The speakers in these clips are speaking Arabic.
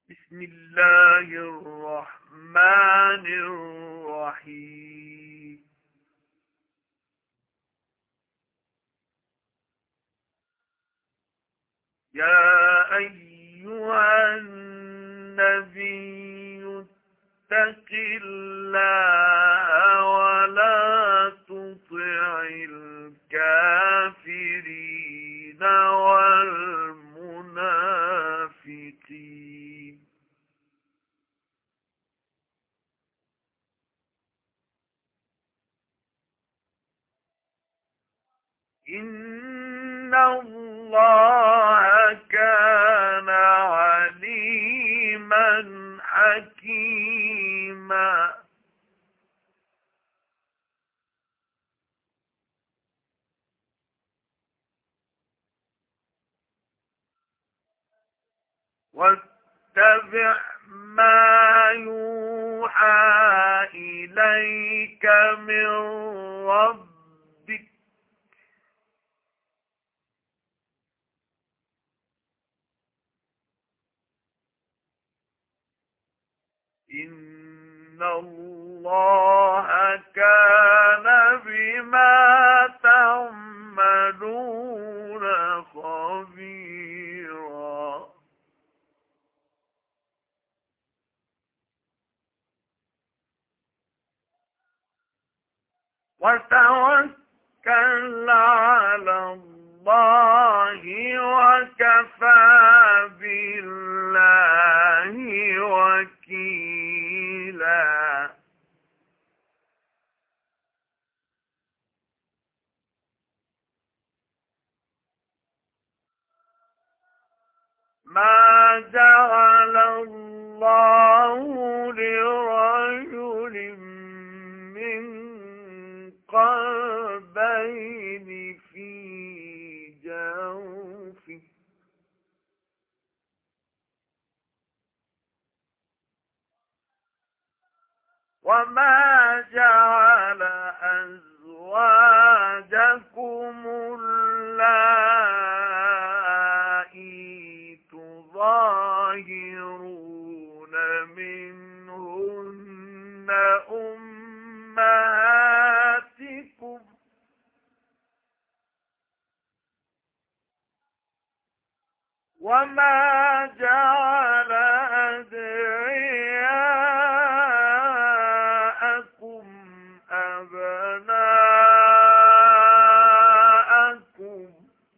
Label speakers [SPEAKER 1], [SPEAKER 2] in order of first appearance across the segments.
[SPEAKER 1] بسم الله الرحمن الرحيم. يا أيها النبي اتق الله ولا تطع الكافرين والمنافقين. إن الله كان عليما حكيما. واتبع ما يوحى إليك من ربك. إن الله كان بما تعملون خبيرا. وتوكل على الله وكفى بالله وكيلا. ما جعل الله لرجل من قلبين في جوفه وما جعل أزواجكم اللائي تظاهرون منهن أمهاتكم وما جعل أدعياءكم أبناءكم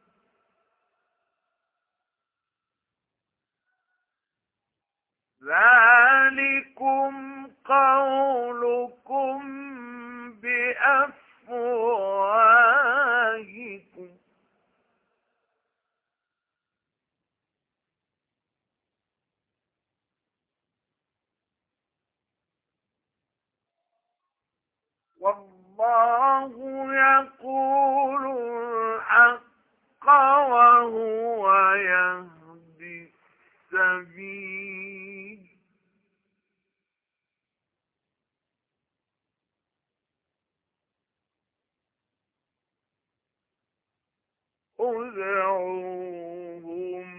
[SPEAKER 1] ذلكم قولكم بأفواهكم والله يقول الحق وهو يهدي السبيل. ادعوهم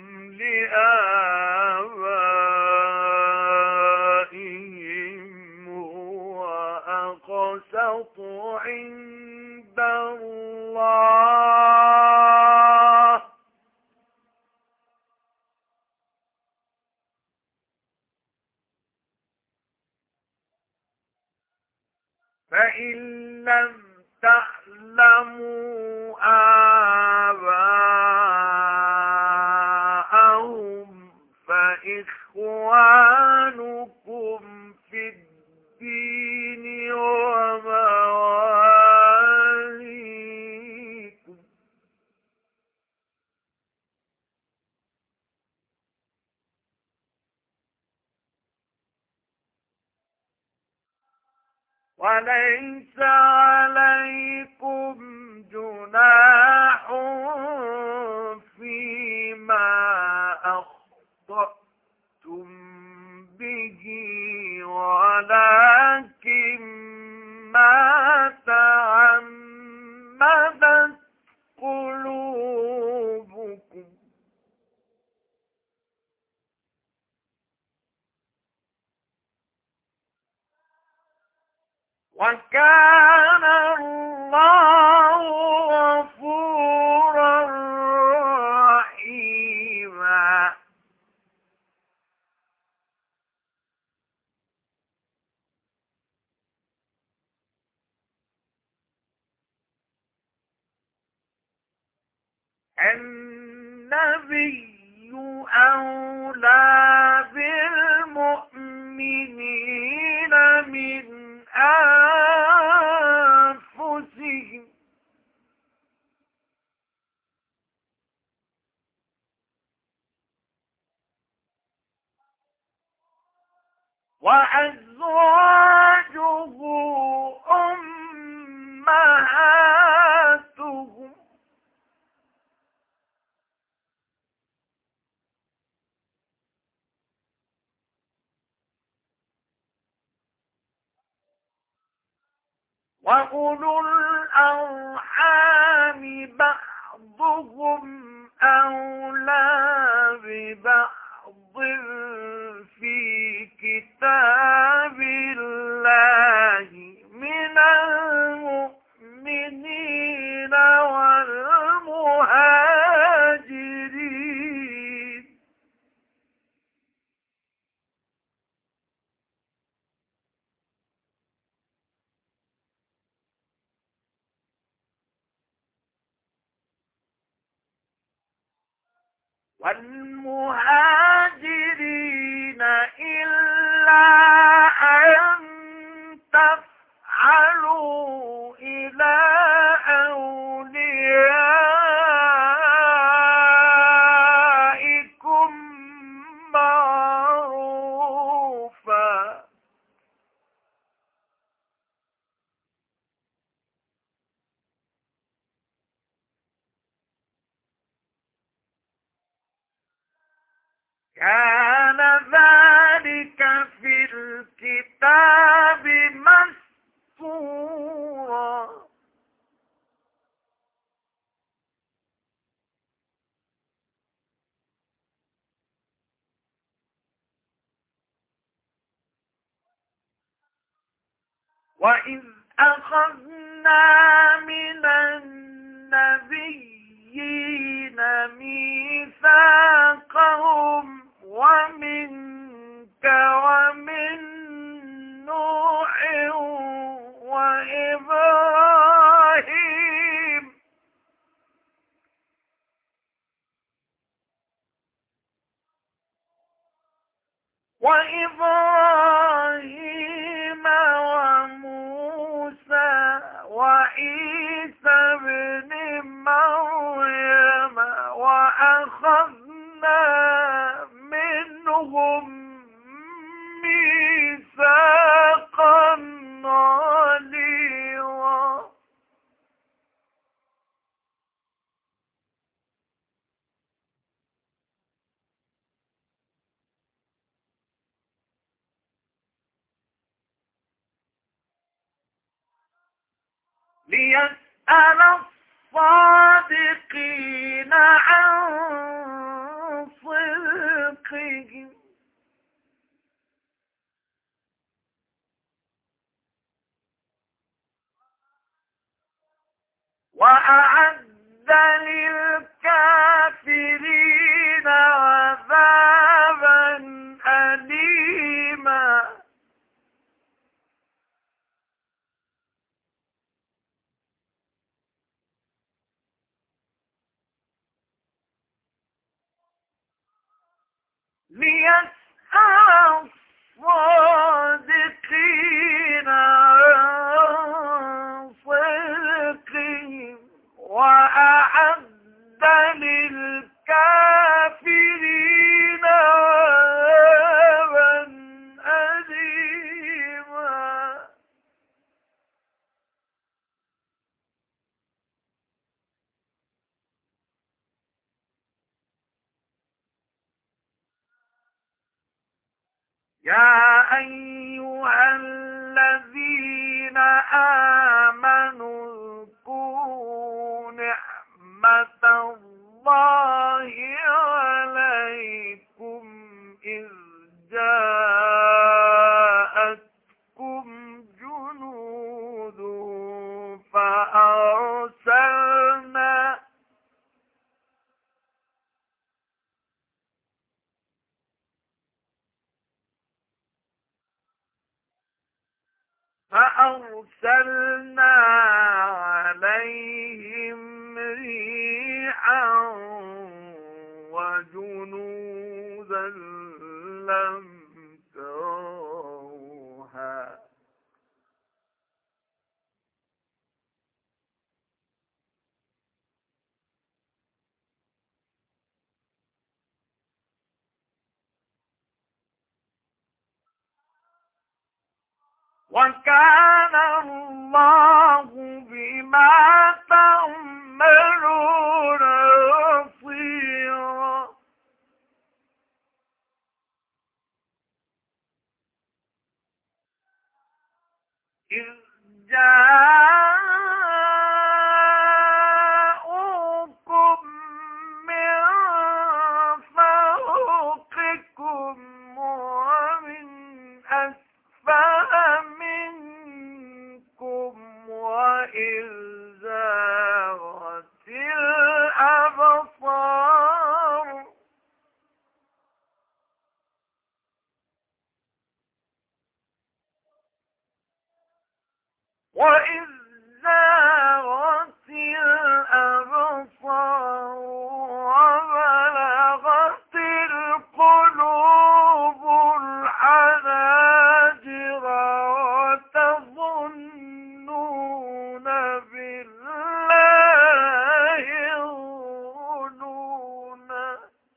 [SPEAKER 1] لآبائهم هو أقسط عند الله فإن لم تعلموا آباءهم فإخوانكم في الدين ومواليكم. وليس عليكم جناح فيما أخطأتم به ولكن ما تعمدت قلوبكم. وكان الله غفورا رحيما. النبي أولى بالمؤمنين من أنفسهم وأزواجه أمهاتهم وأولو الأرحام بعضهم أولى ببعض في كتاب الله من المؤمنين والمهاجرين. والمهاجرين إلا أن تفعلوا إلى أوليائكم معروفا. كان ذلك في الكتاب مسطورا. وإذ أخذنا من النبيين ميثاقهم ومنك ومن نوح وإبراهيم وموسى وعيسى بن مريم وأخذنا منهم ميثاقا غليظا. ليسأل الصادقين عن صدقهم وأعد للكافرين عذابا أليما. ليسأل الصادقين عن صدقهم وأعد للكافرين عذابا أليما. يا أيها الذين آمنوا اذكروا نعمة الله عليكم إذ جاءتكم جنود فأرسلنا عليهم ريحا وجنودا لم تروها وكان الله بما تعملون بصيرا. إذ جاءوكم من فوقكم ومن أسفل منكم وإذ زاغت الأبصار وإذ زاغت الأبصار وبلغت القلوب الحناجر وتظنون بالله الظنونا.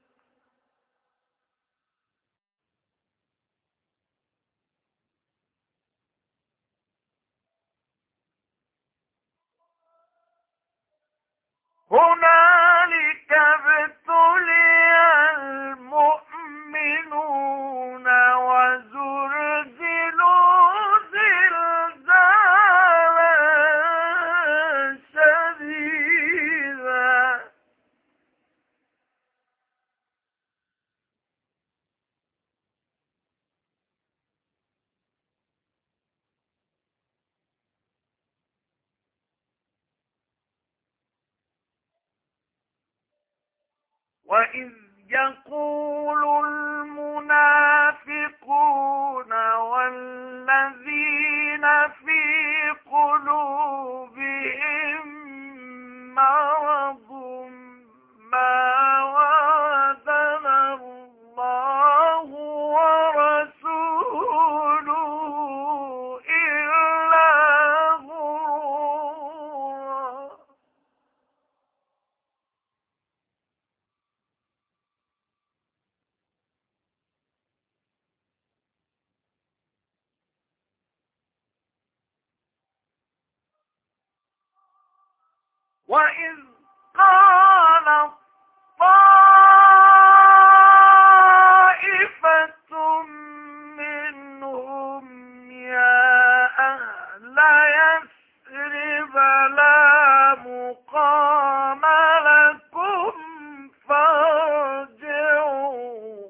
[SPEAKER 1] هنالك ابتلي المؤمنون وزلزلوا زلزالا شديدا. وإذ يقول المنافقون والذين في قلوبهم مرض ما وعدنا الله ورسوله إلا غرورا. وإذ قالت طائفة منهم يا أهل يثرب لا مقام لكم فارجعوا.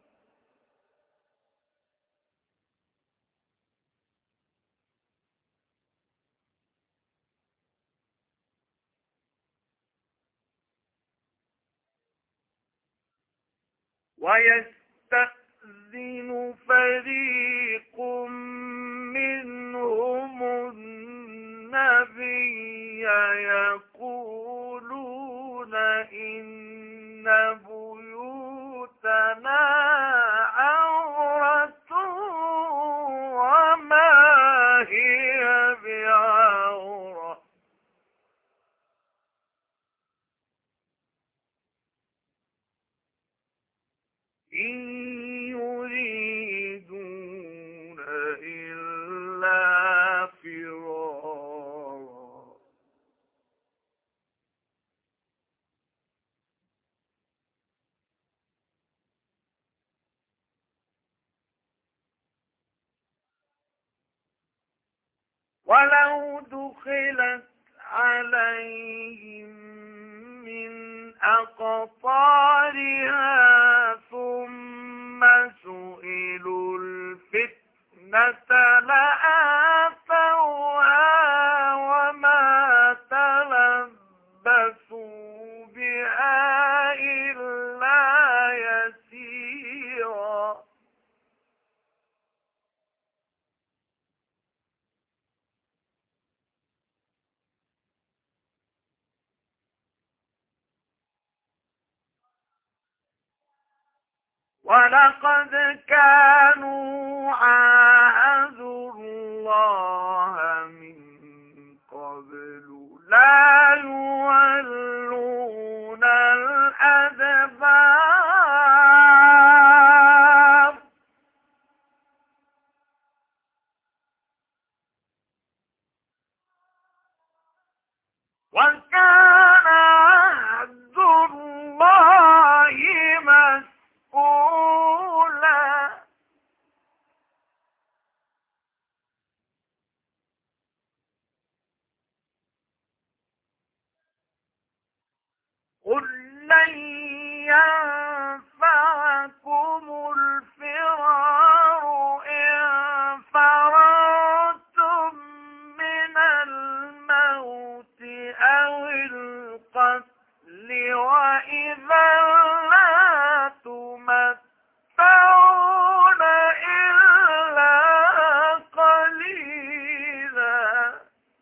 [SPEAKER 1] ويستأذن فريق منهم النبي يقولون إن بيوتنا عورة وما هي بعورة إن يريدون إلا فرارا. ولو دخلت عليهم من أقطارها ثم سئلوا الفتنة لآتوها وما تلبثوا بها إلا يسيرا. ولقد كانوا عاهدوا الله من قبل لا يولون الأدبار وكان عهد الله مسؤولا قل لن ينفعكم الفرار إن فررتم من الموت أو القتل وإذا لا تمتعون إلا قليلا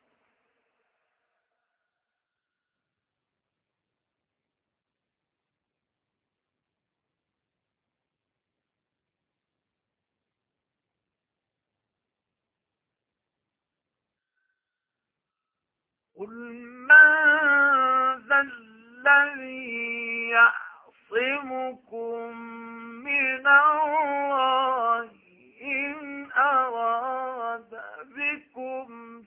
[SPEAKER 1] قل من ذا الذي يعصمكم من الله إن أراد بكم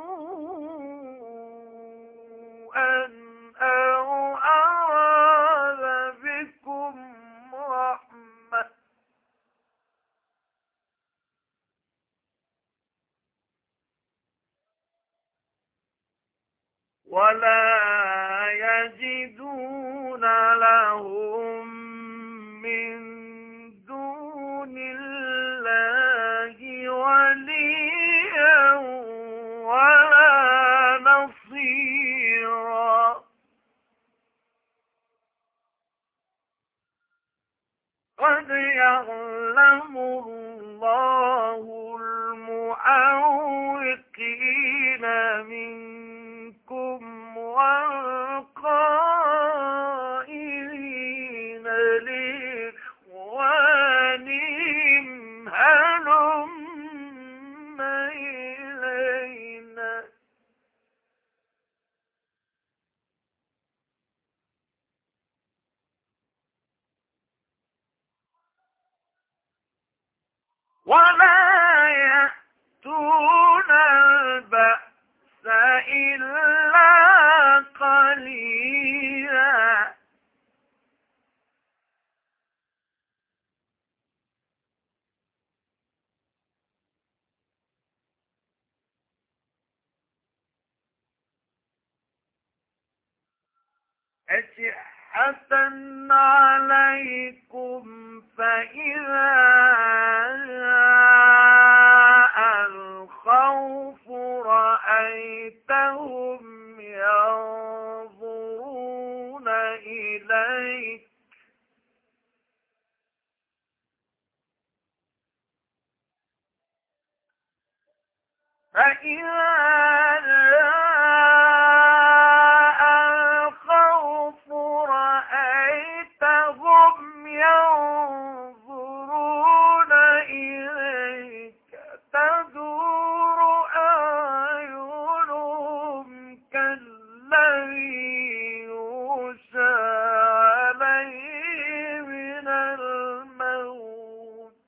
[SPEAKER 1] سوءا أو أراد بكم رحمة ولا يجدون لهم من دون الله وليا ولا نصيرا قد يعلم الله المعوقين منكم والقائلين لإخوانهم هلم إلينا ولا يأتون البأس إلا قليلا أشحة عليكم فإذا جاء الخوف رأيتهم ينظرون إليك فإذا جاء الخوف رأيتهم ينظرون إليك تدور أعينهم كالذي يغشى عليه من الموت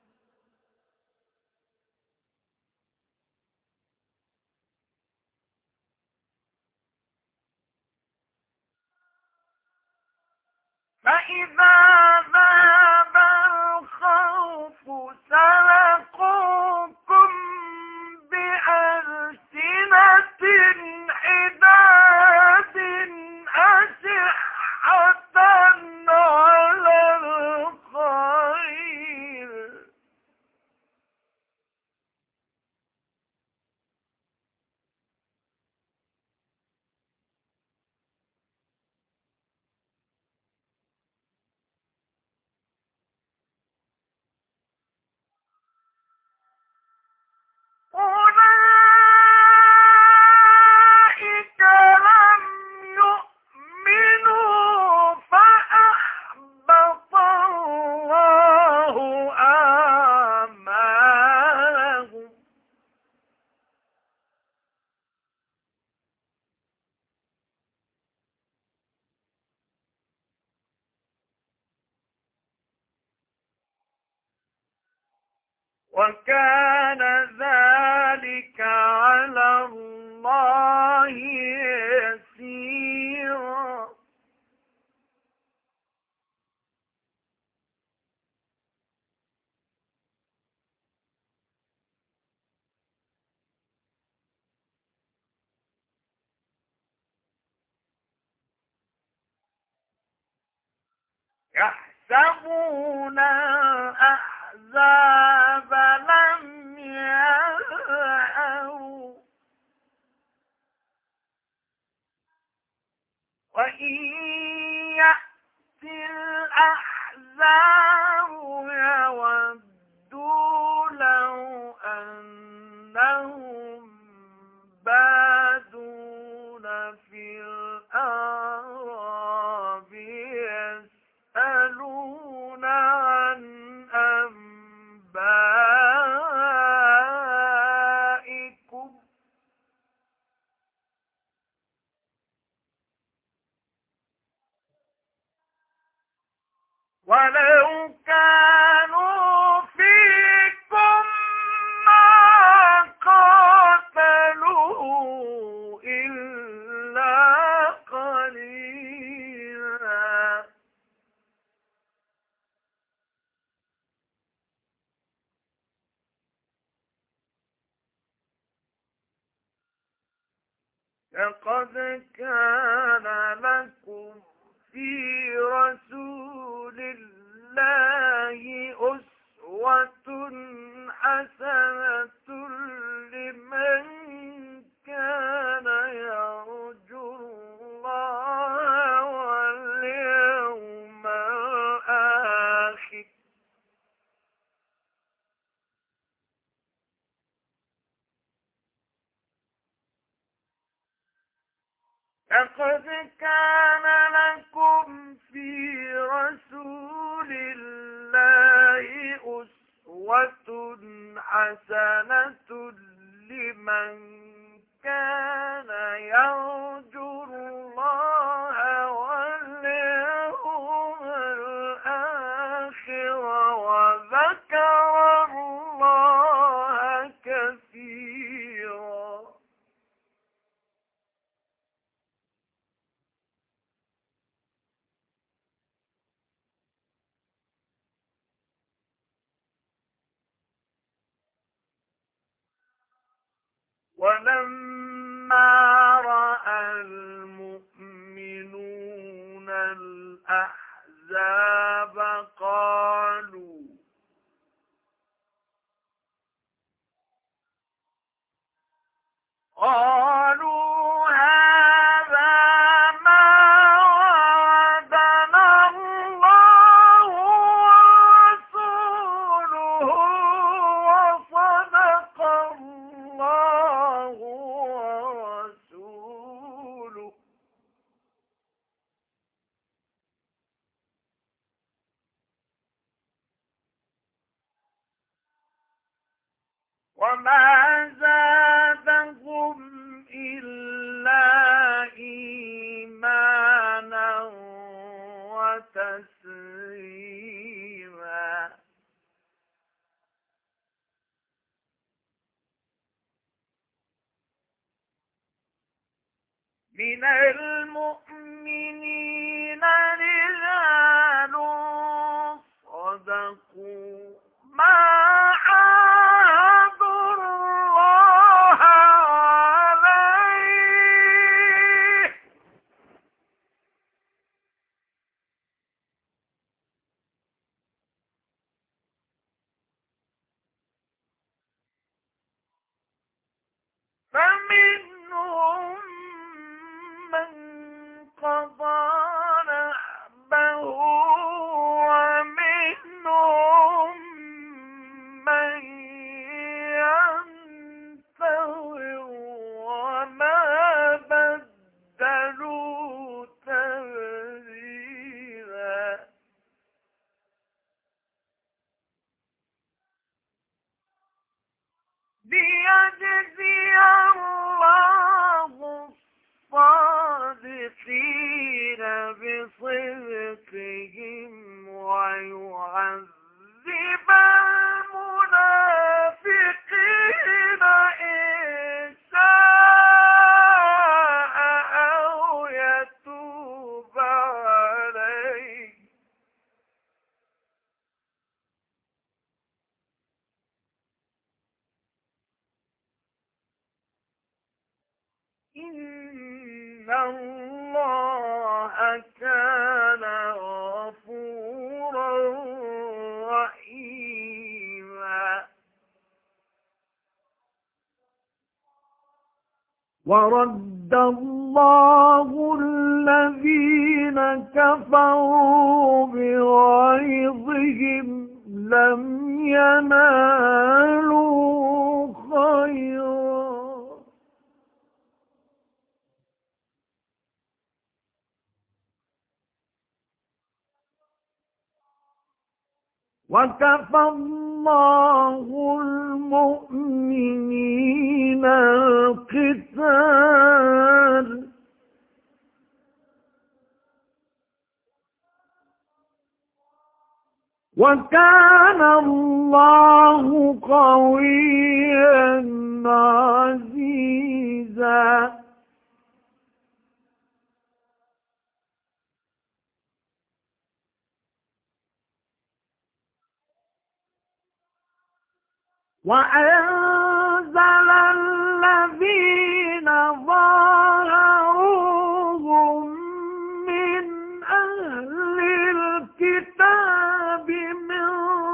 [SPEAKER 1] فإذا ذهب الخوف سلقوكم بألسنة حداد أشحة على الخير وكان ذلك على الله يسيرا. يحسبون الأحزاب لم يذهبوا وإن يأتي الأحزاب يودوا لو أنهم بادون في الأعراب يسألون عن أنبائكم ولو كانوا فيكم ما قاتلوا إلا قليلا. لقد كان لكم في رسول الله أسوة حسنة لمن كان يرجو الله واليوم الآخر لقد كان لكم في رسول الله أسوة حسنة لمن كان يرجو الله واليوم الآخر وذكر الله كثيرا. ولما رأى المؤمنون الأحزاب قالوا هذا ما وعدنا الله ورسوله وصدق الله ورسوله وما زادهم إلا إيمانا وتسليما. من المؤمنين رجال صدقوا ما عاهدوا الله عليه فمنهم من قضى نحبه ومنهم من ينتظر وما بدلوا تبديلا. ليجزي الله الصادقين بصدقهم ويعذب المنافقين إن الله كان غفورا رحيما ورد الله الذين كفروا بغيظهم لم ينالوا خيرا وكفى الله المؤمنين القتال وكان الله قويا عزيزا وأنزل الذين ظاهروهم من أهل الكتاب من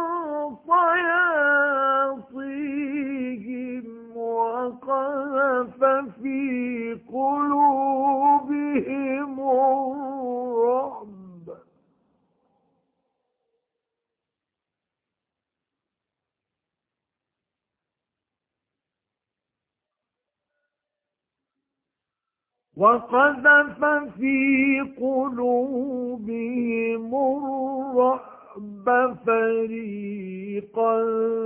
[SPEAKER 1] صياصيهم وقذف في قلوبهم الرعب فريقا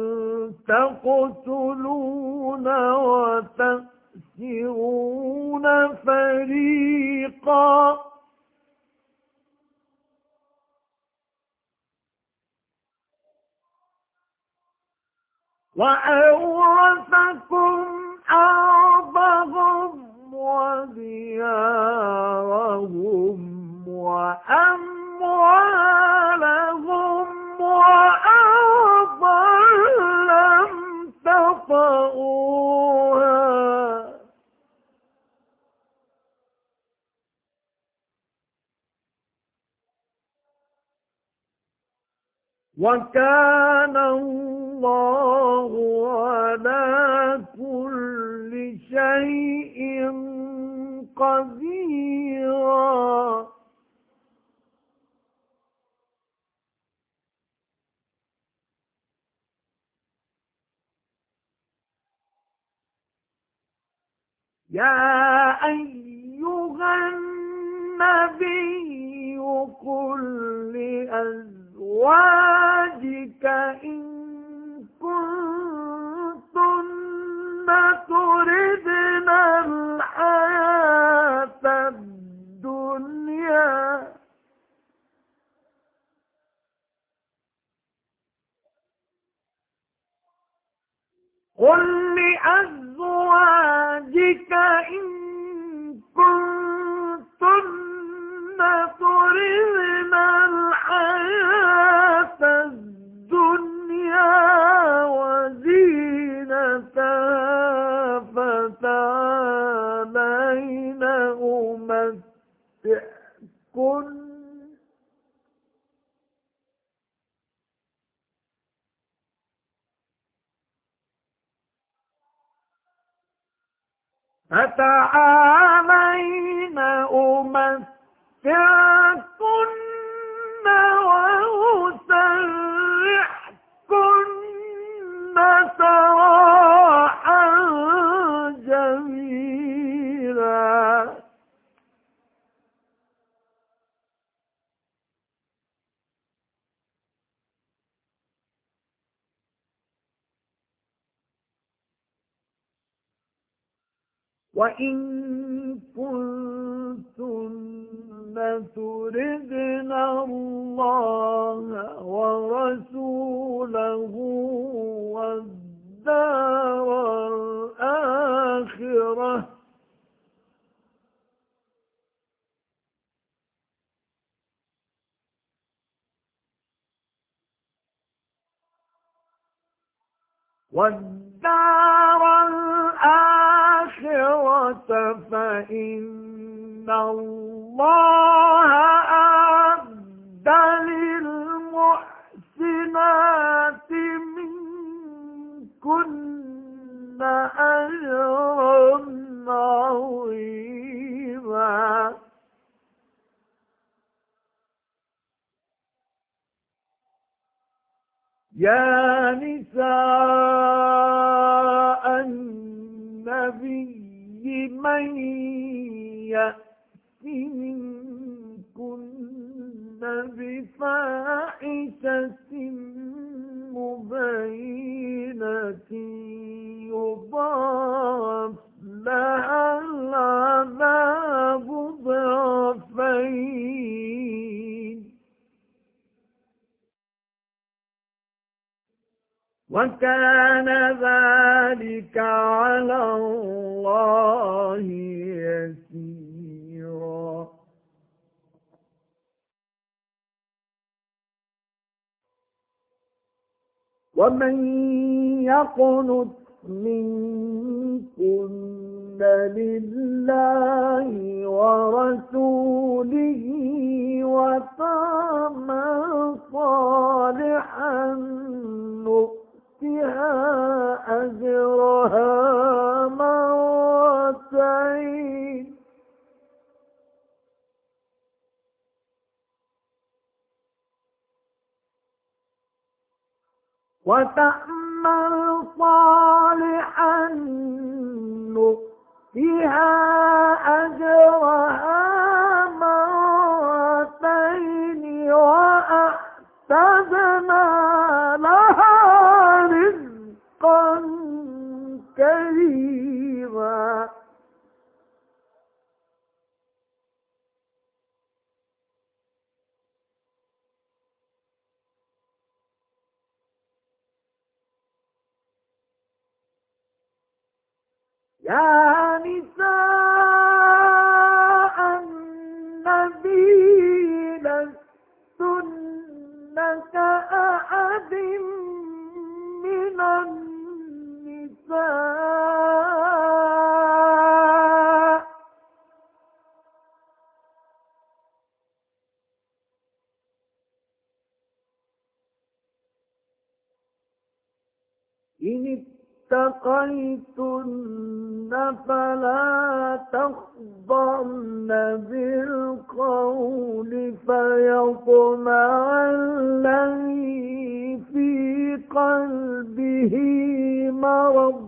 [SPEAKER 1] تقتلون وتأسرون فريقا وأورثكم أرضهم وديارهم وأموالهم وأرضا لم تطئوها وكان الله على كل شيء قديرا يا أيها النبي قل لأزواجك إن كنتن تردن الحياة الدنيا قل لأزواجك إن كنتن تردن الحياة الدنيا وزينتها فتعالين أمتعكن وأسرحكن سراحا جميلا وإن كنتن تردن الله ورسوله والدار الآخرة فإن الله أعد للمحسنات منكن أجرا عظيما. يا نساء النبي من يأت منكن بفاحشة مبينة يضاعف لها العذاب ضعفين وكان ذلك على الله يسيرا. ومن يقنت منكن لله ورسوله وتعمل صالحا نؤتها أجرها مرتين وتعمل صالحا نؤتها أجرها مرتين وأعتدنا لها رزقا كريما. يا نساء النبي لستن كأحد من النساء إن اتقيتن فلا تخضعن بالقول فيطمع الذي في قلبه مرض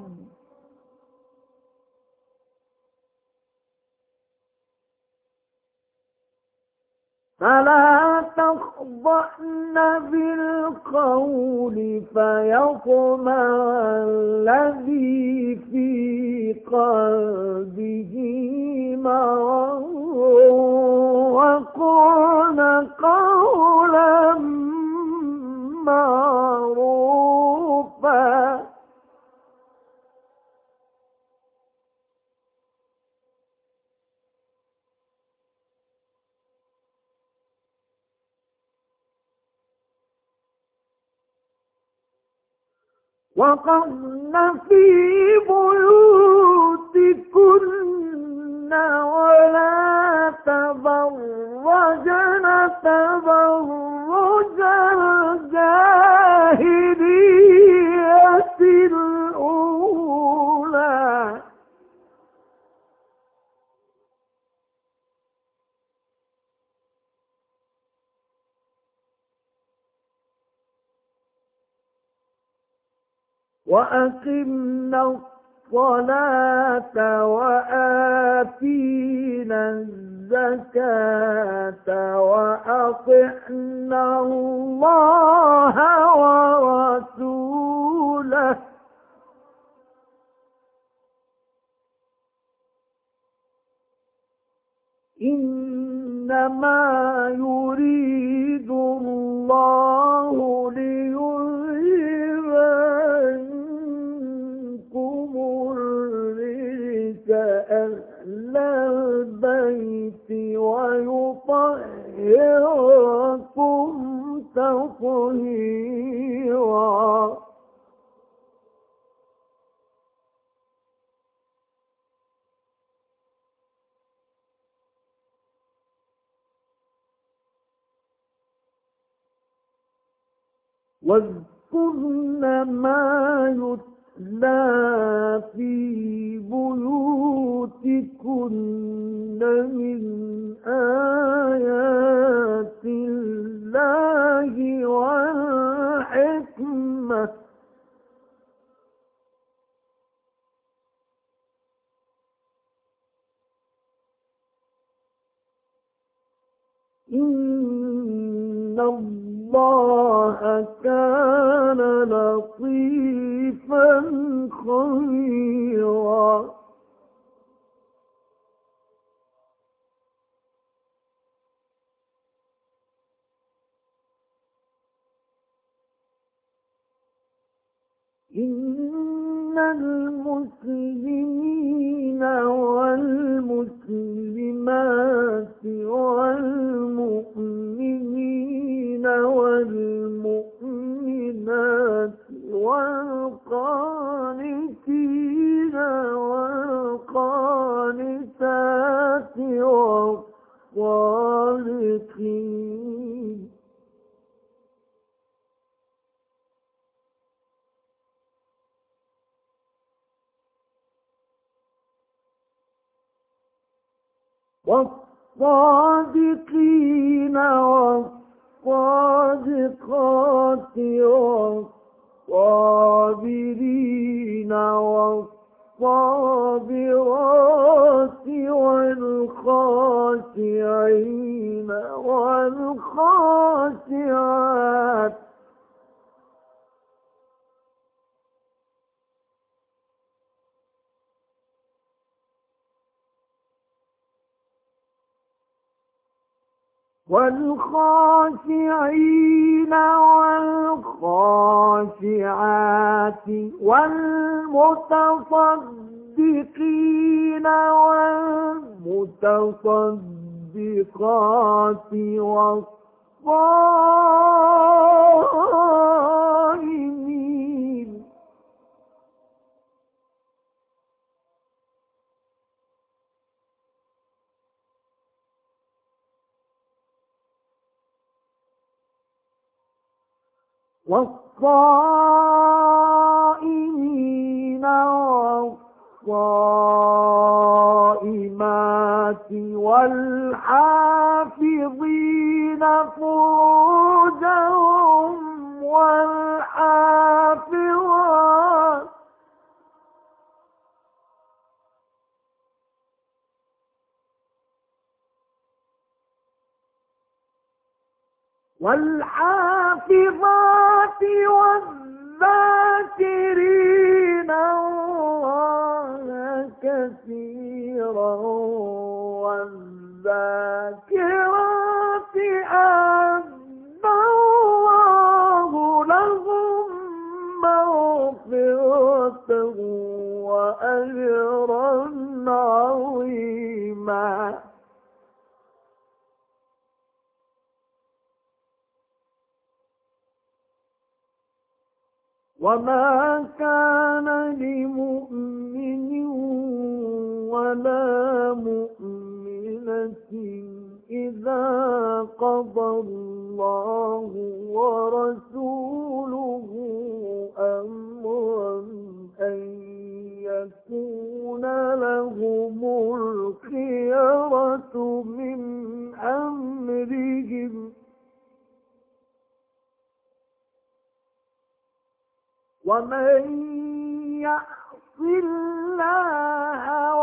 [SPEAKER 1] فلا تخضعن بالقول فيطمع الذي في قلبه مرض وقلن قولا معروفا. وقرن في بيوتكن ولا تبرجن تبرج الجاهلية الأولى وأقمنا الصلاة وآتينا الزكاة وأطعنا الله ورسوله إنما يريد الله ليذهب عنكم الرجس أهل البيت ويطهركم تطهيرا. واذكرن ما يتلى في بيوتكن من آيات الله والحكمة إن الله كان لطيفا خبيرا إن المسلمين والمسلمات والمؤمنين والمؤمنات والقانتين والقانتات والصادقين والصادقين والصادقات والصابرين والصابرات والخاشعين والخاشعات والخاشعين والخاشعات والمتصدقين والمتصدقات والصائمين والصائمين والصائمات والحافظين فروجهم والحافظات والحافظات والذاكرين الله كثيرا والذاكرات أعد الله لهم مغفرة وأجرا عظيما وما كان لمؤمن ولا مؤمنة إذا قضى الله ورسوله أمرا أن يكون لهم الخيرة من أمرهم ومن يعص الله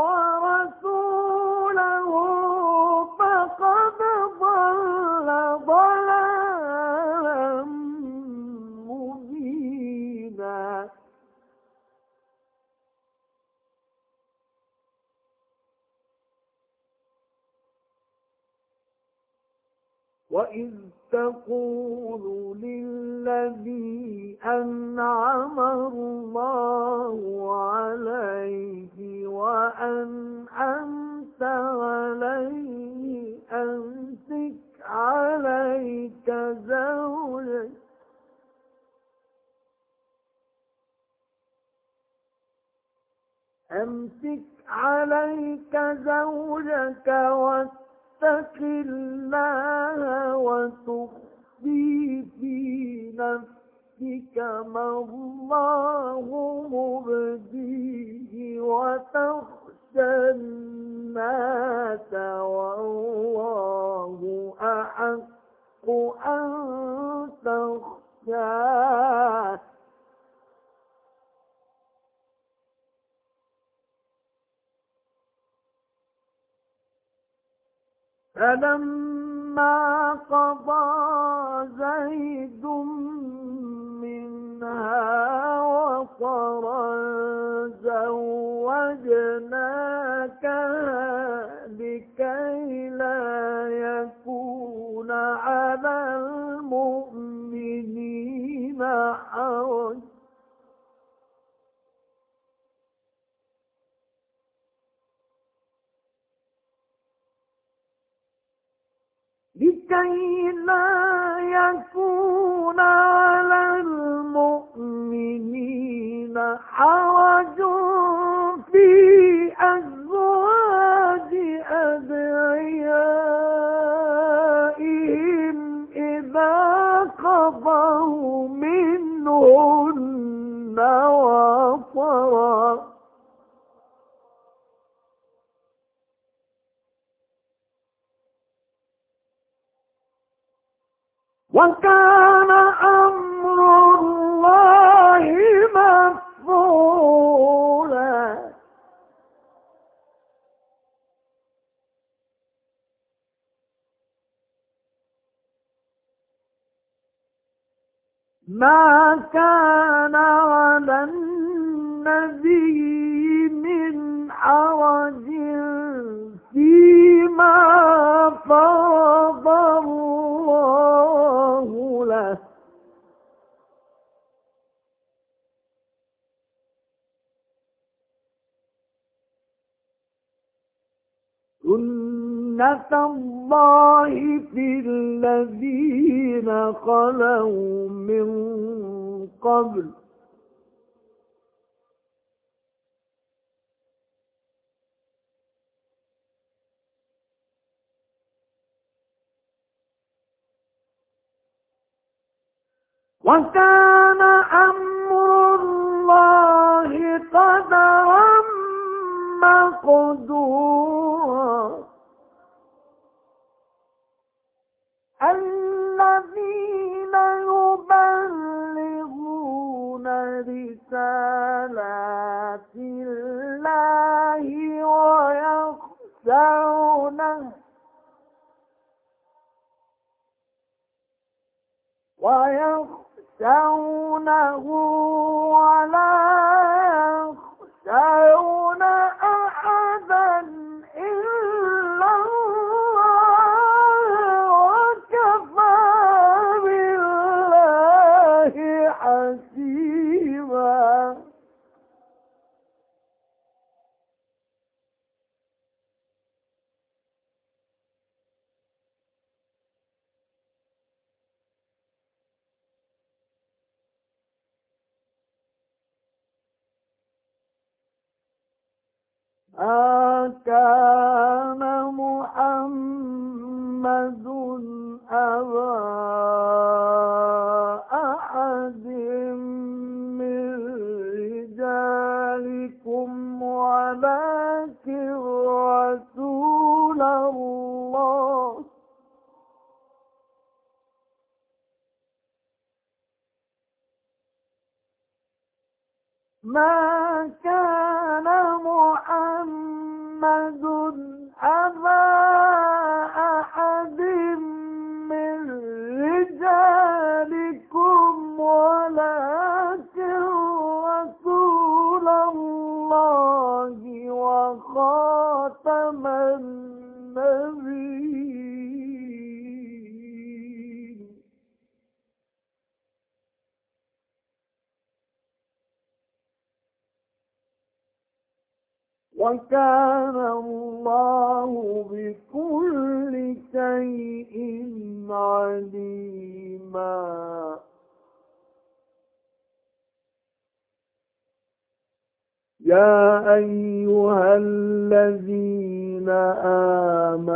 [SPEAKER 1] ورسوله فقد ضل ضلالا مبينا وإذ تقول للذي أنعم الله عليه وأنعمت عليه أمسك عليك زوجك واتق الله وتخفي في نفسك ما الله مبديه وتخشى الناس والله أحق أن تخشاه فلما قضى زيد منها وطرا زوجناكها لكي لا يكون على المؤمنين حرج على المؤمنين حرج في أزواج أدعيائهم إذا قضوا منهن وطرا وكان أمر الله مفعولا ما كان على النبي من حرج فيما فرض الله له سنة الله في الذين خلوا من قبل وكان أمر الله قدرا مقدورا الذين يبلغون رسالات الله ويخشونه ولا يخشون أحدا إلا الله وكفى بالله حسيبا كان محمد أبا أحد من رجالكم ولكن رسول الله ما كان محمد أبا أحد من رجالكم ولكن رسول الله وخاتم النبيين وكان الله بكل شيء عليما يا أيها الذين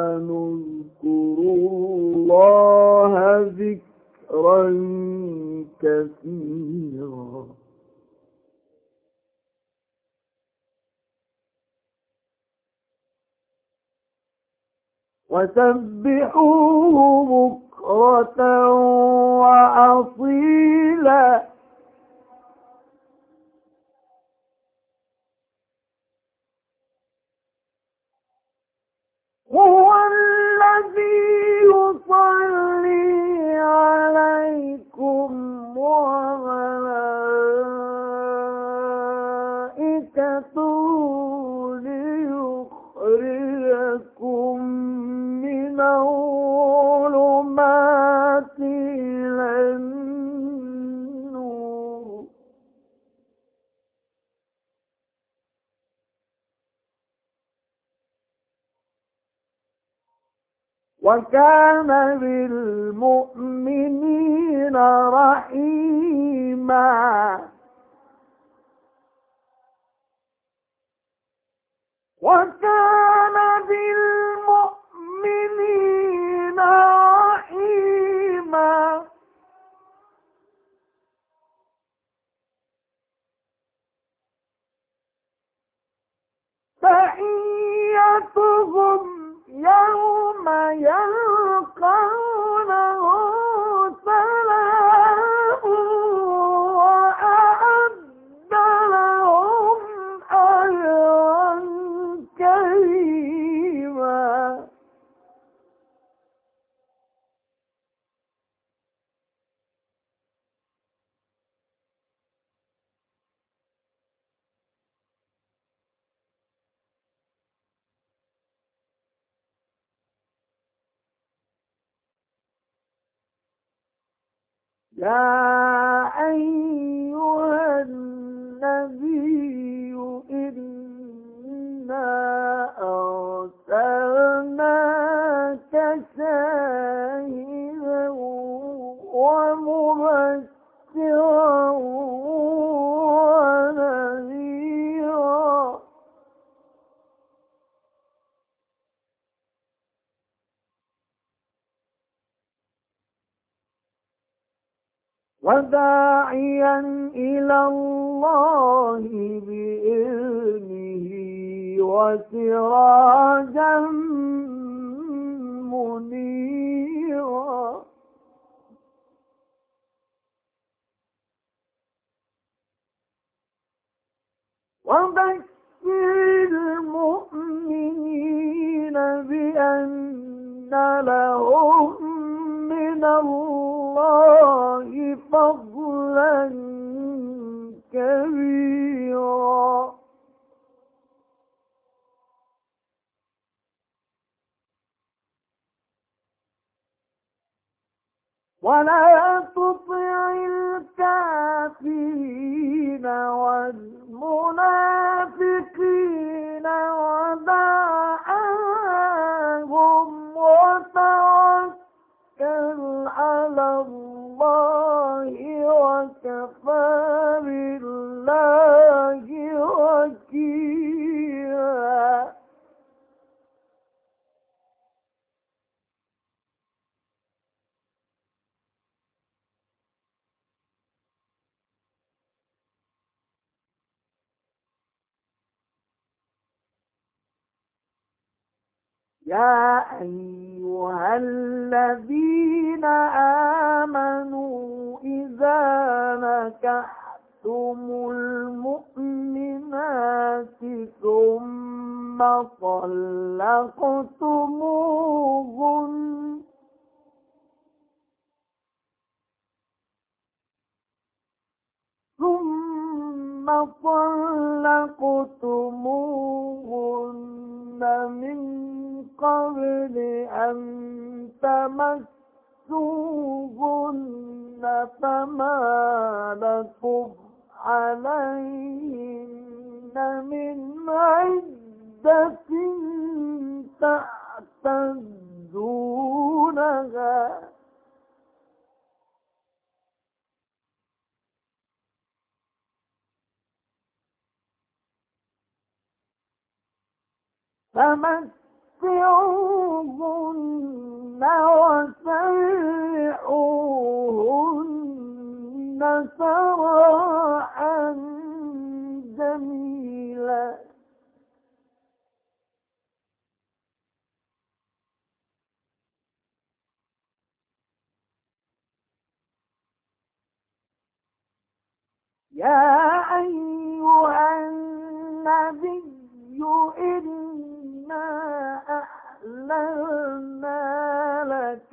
[SPEAKER 1] آمنوا اذكروا الله ذكرا كثيرا وسبحوه بكرة وأصيلا هو الذي يصلي عليكم وملائكته ليخرجكم من الظلمات إلى النور وكان بالمؤمنين رحيما وكان بالمؤمنين رحيما تحيتهم يوم يلقونه سلام وأعد لهم أجرا كريما يا أيها النبي إنا أرسلناك شاهدا ومبشرا ونذيرا وداعيا إلى الله بإذنه وسراجا منيرا وبشر المؤمنين بأن لهم من الله فضلا كبيرا ولا تطع الكافرين والمنافقين ودع عنهم وتوكل على الله وكفى بالله وكيلا يا أيها الذين آمنوا إذا نكحتم المؤمنات ثم طلقتموهن من قبل أن تمسوهن فما لكم عليهن من عدة تعتدونها فمتعوهن وسرحوهن سراحا جميلا. يا أيها النبي إنا أحللنا لك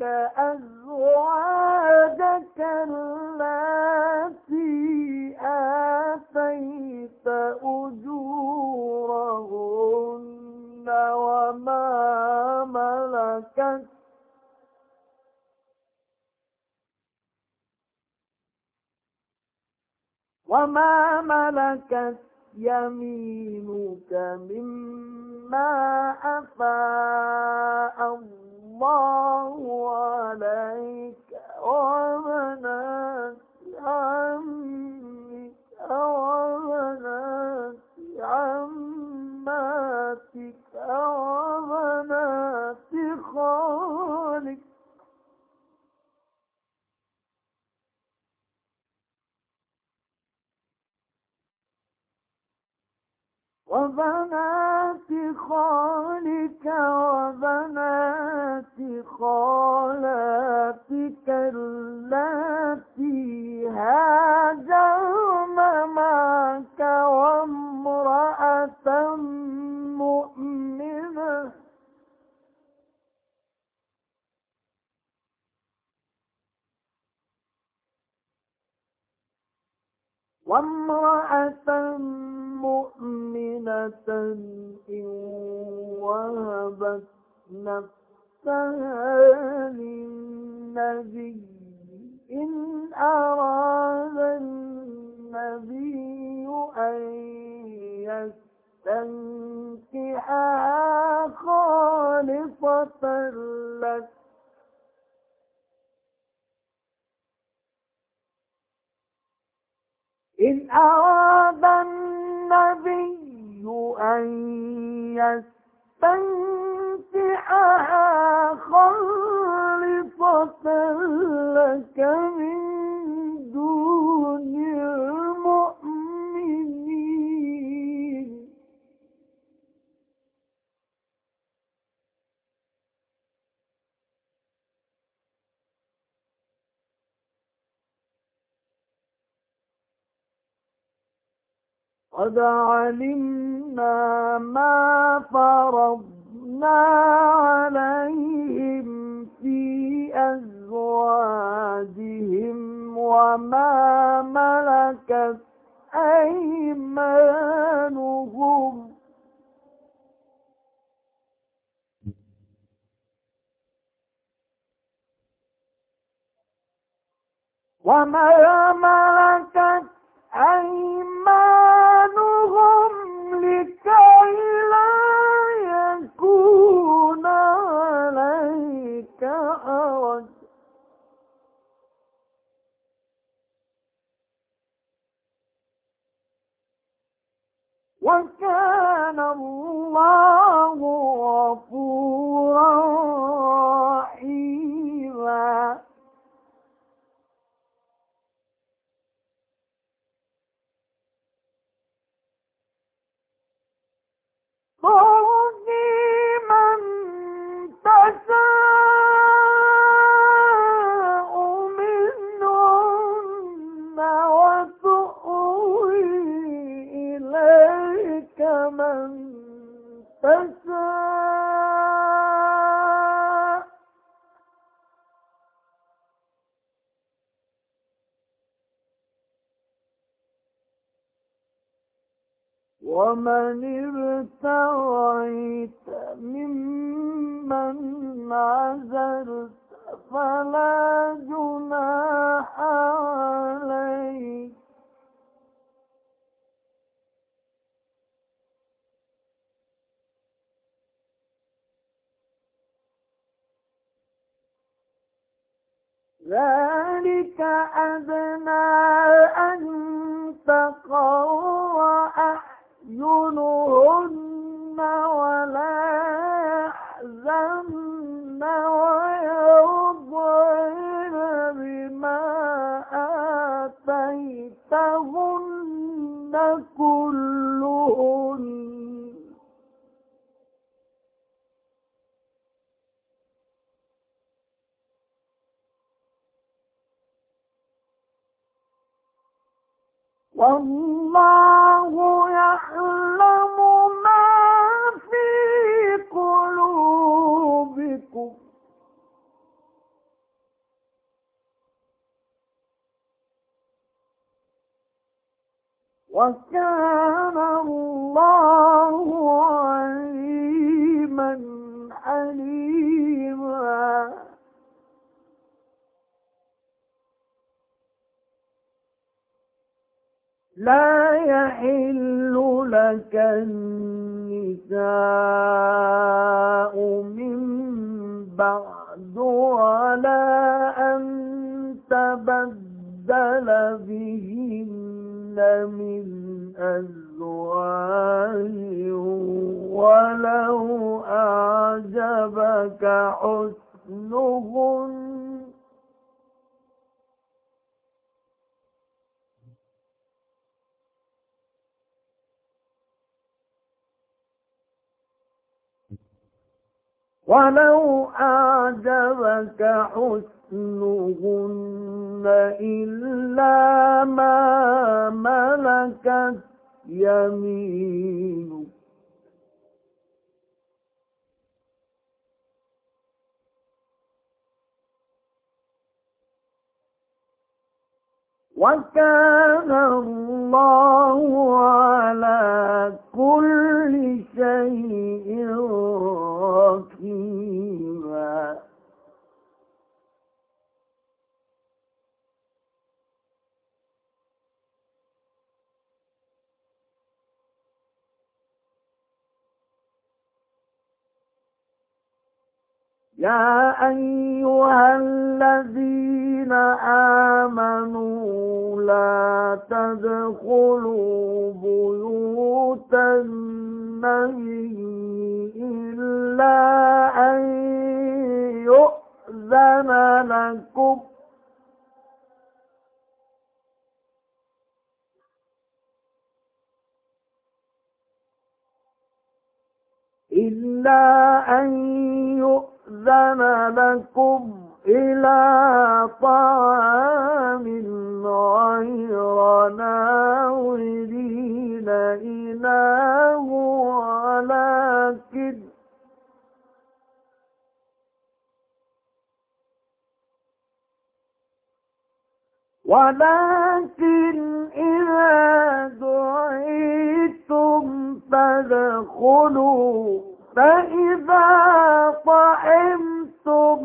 [SPEAKER 1] أزواجك التي آتيت أجورهن وما ملكت يمينك مما أفاء الله عليك وبنات عمك وبنات عماتك وبنات خالك وبنات خالك وبنات خالاتك اللاتي هاجرن معك وامرأة مؤمنة مؤمنة إن وهبت نفسها للنبي إن أراد النبي أن يستنكحها خالصة لك إن أراد النبي أن يستنكحها خالصة لك من دون المؤمنين قد علمنا ما فرضنا عليهم في أزواجهم وما ملكت أيمانهم لكي لا يكون عليك حرج وكان الله غفورا رحيما. ترجي من تشاء منهن وتؤوي إليك من تشاء ومن ابتغيت ممن عزلت فلا جناح عليك ذلك أدنى أن تقر أعينهن ولا يحزن ويرضين بما آتيتهن كلهن والله يعلم ما في قلوبكم وكان الله عليما حليما لا يحل لك النساء من بعد ولا أن تبدل بهن من أزواج ولو أعجبك حسنهن إلا ما ملكت يمينك وكان الله على كل شيء رقيبا يا أيها الذين آمنوا لا تدخلوا بيوت النبي إلا أن يؤذن لكم إلى طعام غير ناظرين إناه ولكن إذا دعيتم فادخلوا فإذا طعمتم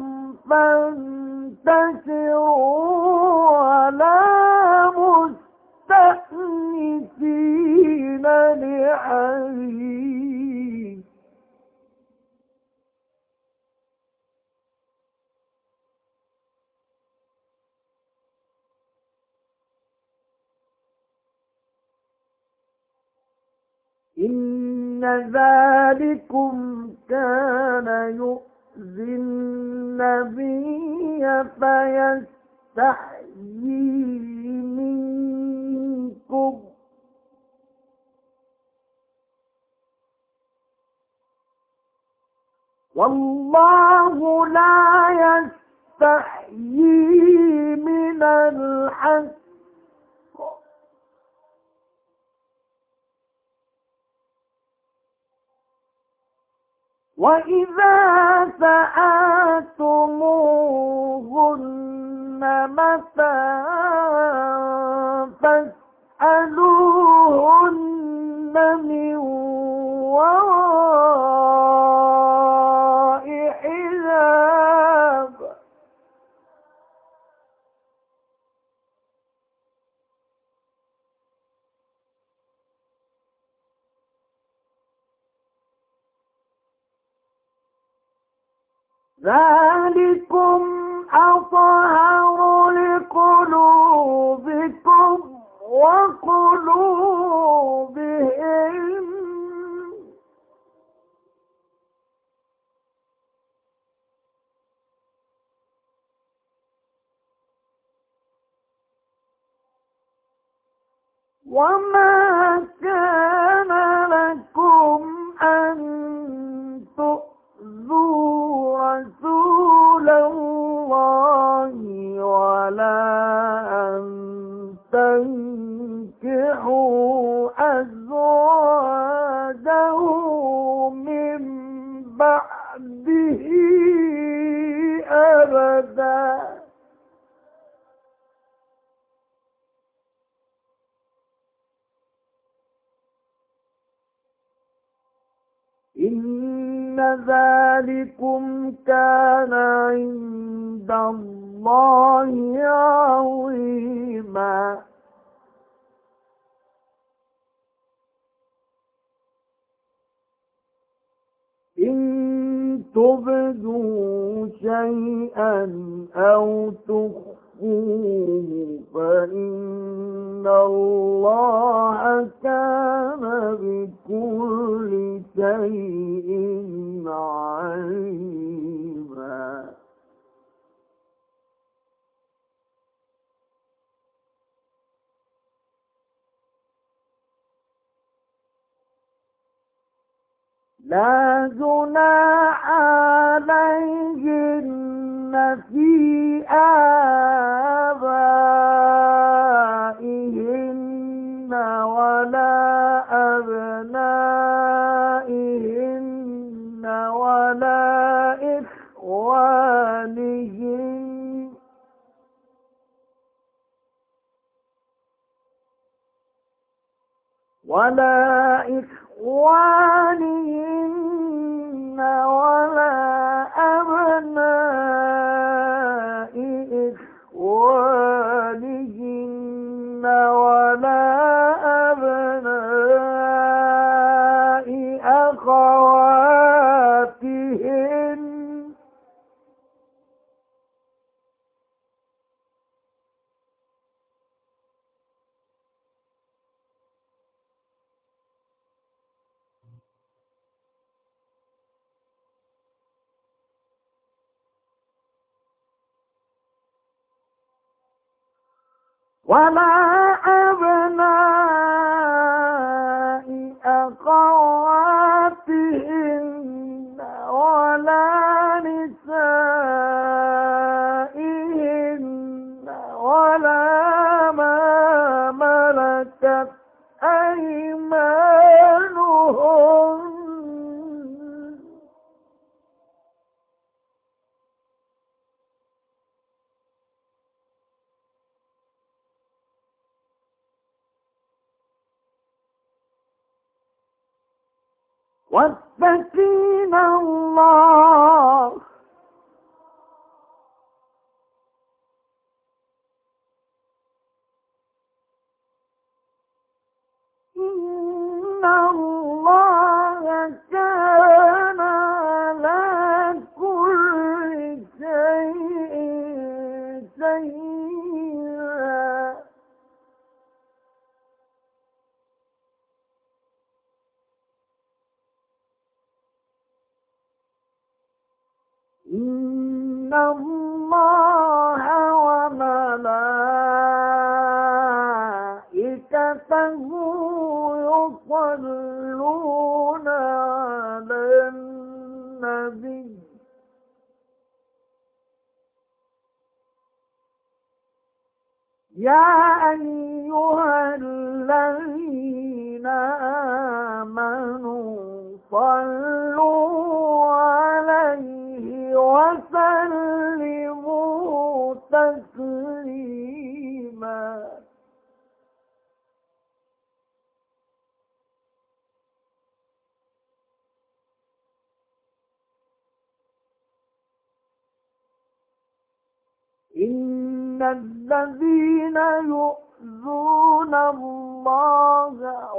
[SPEAKER 1] فانتشروا ولا مستأنسين لحديث إن ذلكم كان يؤذي النبي فيستحيي منكم والله لا يستحيي من الحق وإذا سألتموهن متاعا فاسألوهن من وراء حجاب ذلكم أطهر لقلوبكم وقلوبهم وما كان لكم أن تؤذوا رسول الله ولا أن تنكحوا أزواجه من بعده أبدا إن ذلكم كان عند الله عظيما إن تبدوا شيئا أو تخفوه فإن الله كان بكل شيء عليما لا جناح عليهن في آبائهن ولا أبنائهن ولا إخوانهن ولا أبناء إخوانهن ولا أبناء أخواتهن ولا أبناء أخواتهن ولا نسائهن ولا ما ملكت أيمانهن واتقين الله إن الله كان على كل شيء شهيدا إن الله وملائكته يصلون على النبي يا أيها الذين آمنوا صلوا عليه وسلموا تسليما إن الذين يؤذون الله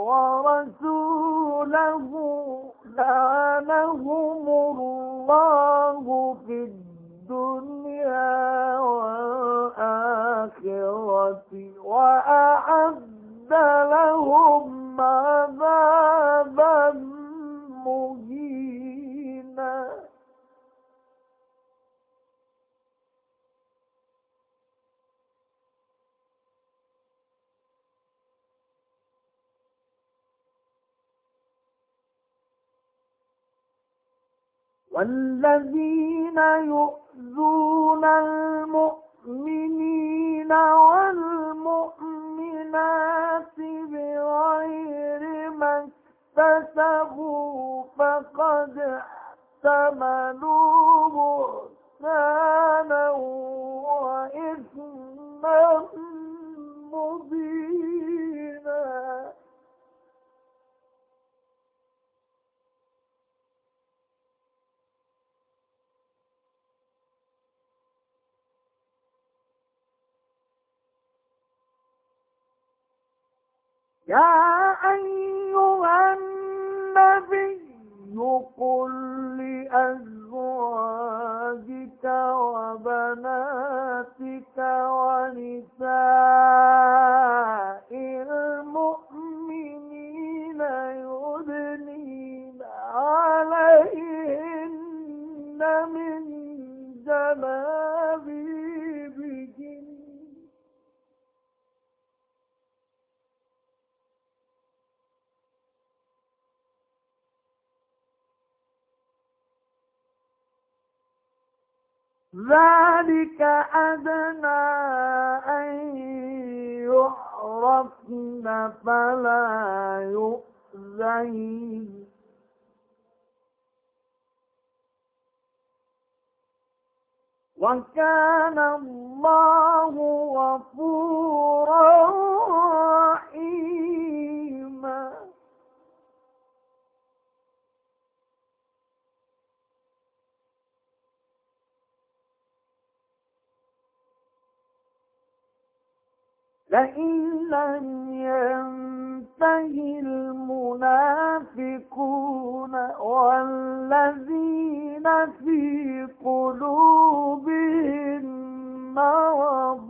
[SPEAKER 1] ورسوله لعنهم الله في الدنيا والآخرة وأعد لهم عذابا مهينا والذين يؤذون المؤمنين والمؤمنات بغير ما اكتسبوا فقد احتملوا بهتانا وإثما مبينا. يا أيها النبي قل لأزواجك وبناتك ونساء المؤمنين يدنين عليهن من جلابيبهن ذلك أدنى أن يعرفن فلا يؤذين. وكان الله غفورا رحيما. لئن لم ينته المنافقون والذين في قلوبهم مرض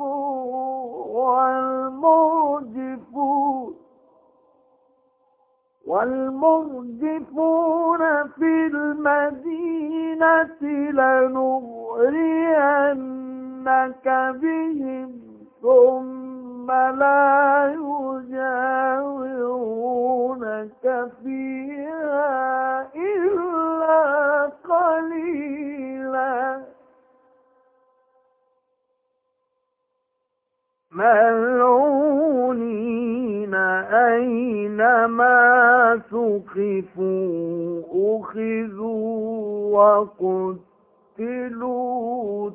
[SPEAKER 1] والمرجفون في المدينة لنغرينك بهم ثم لا يجاورونك فيها إلا قليلا ملعونين أينما ثقفوا أخذوا وقتلوا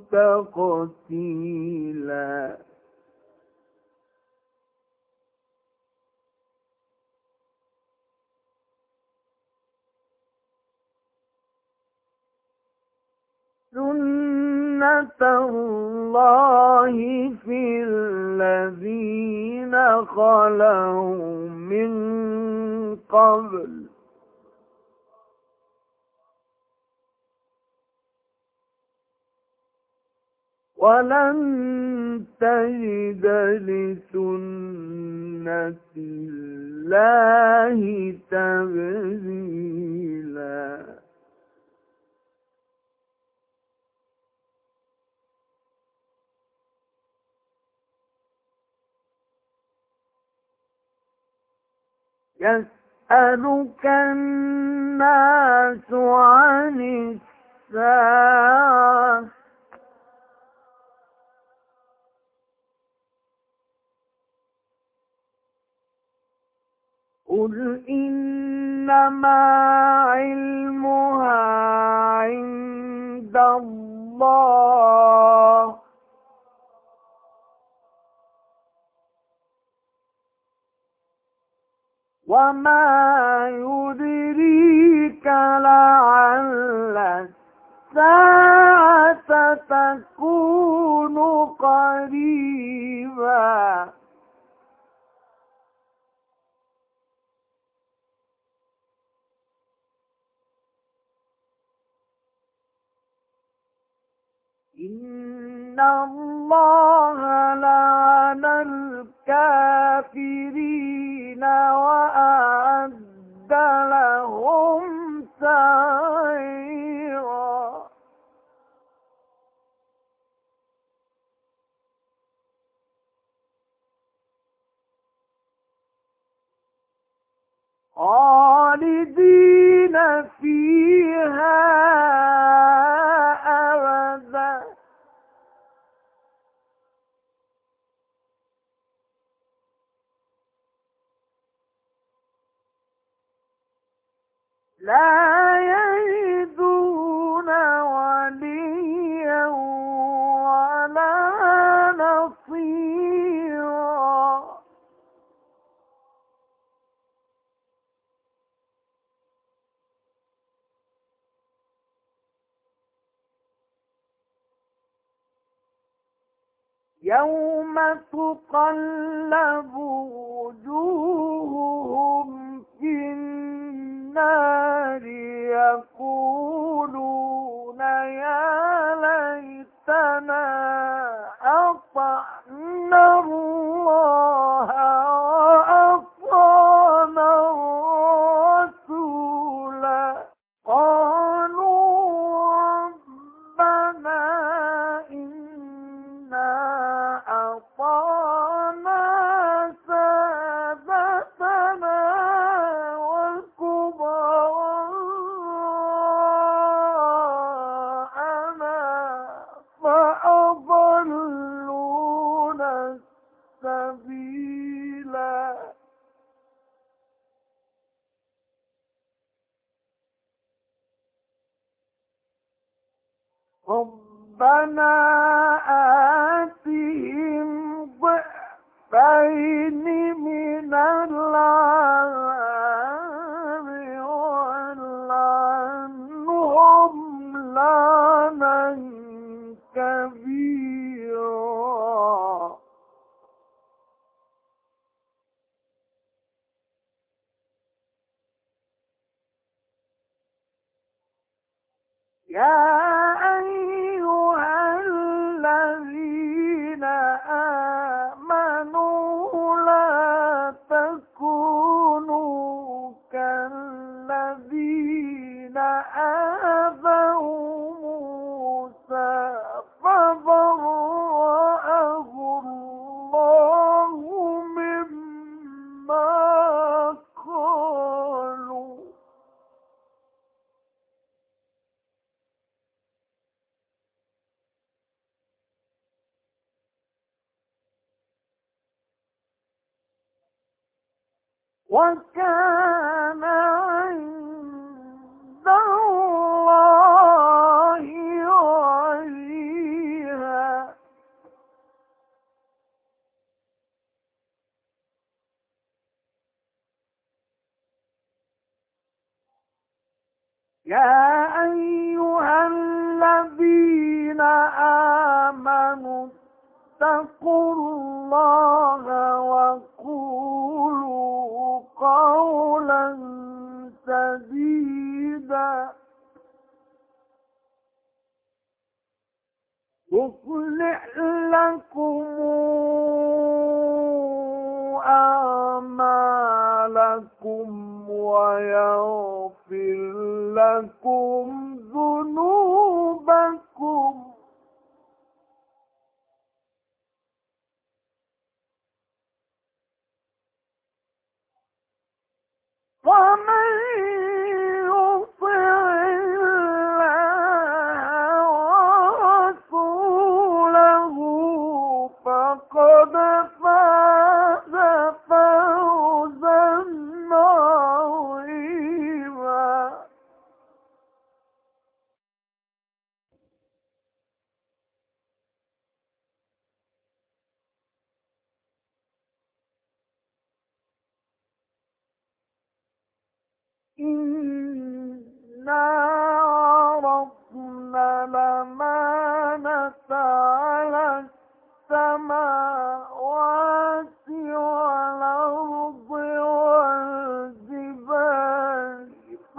[SPEAKER 1] تقتيلا. سنة الله في الذين خلوا من قبل ولن تجد لسنة الله تبديلا. يسألك الناس عن الساعة قل إنما علمها عند الله وما يدريك لعل الساعة تكون قريبا. إن الله لعن الكافرين وأعد لهم سعيرا. خالدين فيها لا يجدون وليا ولا نصيرا. يوم تقلب وجوههم في النار يقولون يا ليتنا أطعنا الله وأطعنا الرسولا. قالوا ربنا إنا أطعنا سادتنا وكبراءنا فأضلونا السبيلا. ربنا آتهم ضعفين من العذاب والعنهم لعنا كبيرا. يا أيها الذين آمنوا لا تكونوا كالذين آذوا موسى فبرأه الله مما قالوا. وكان عند الله وجيها. يا أيها الذين آمنوا اتقوا الله وقولوا قولا سديدا يصلح لكم أعمالكم ويغفر لكم ذنوبكم ومن يطع الله ورسوله فقد فاز فوزا عظيما. إنا عرضنا الأمانة على السماوات والأرض والجبال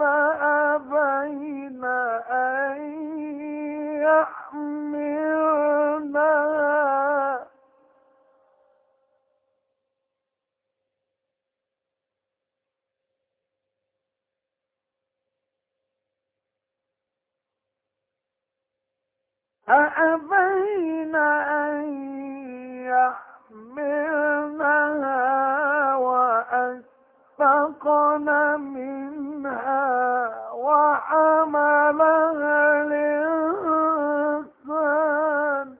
[SPEAKER 1] فأبين أن يحملنها فأبين أن يحملنها وأشفقن منها وحملها الإنسان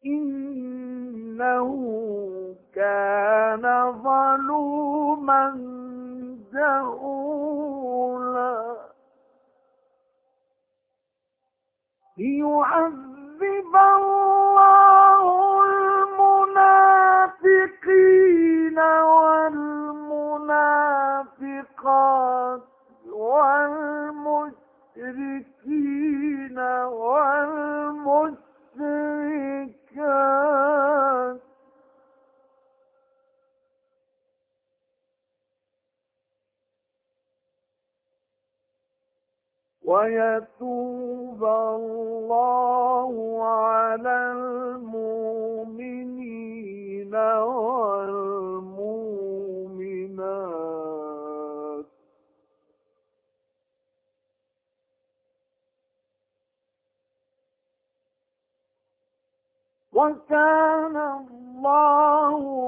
[SPEAKER 1] إنه كان ظلوما جهولا ليعذب الله المنافقين والمنافقات والمشركين والمشركات ويتوب الله على المؤمنين والمؤمنات وكان الله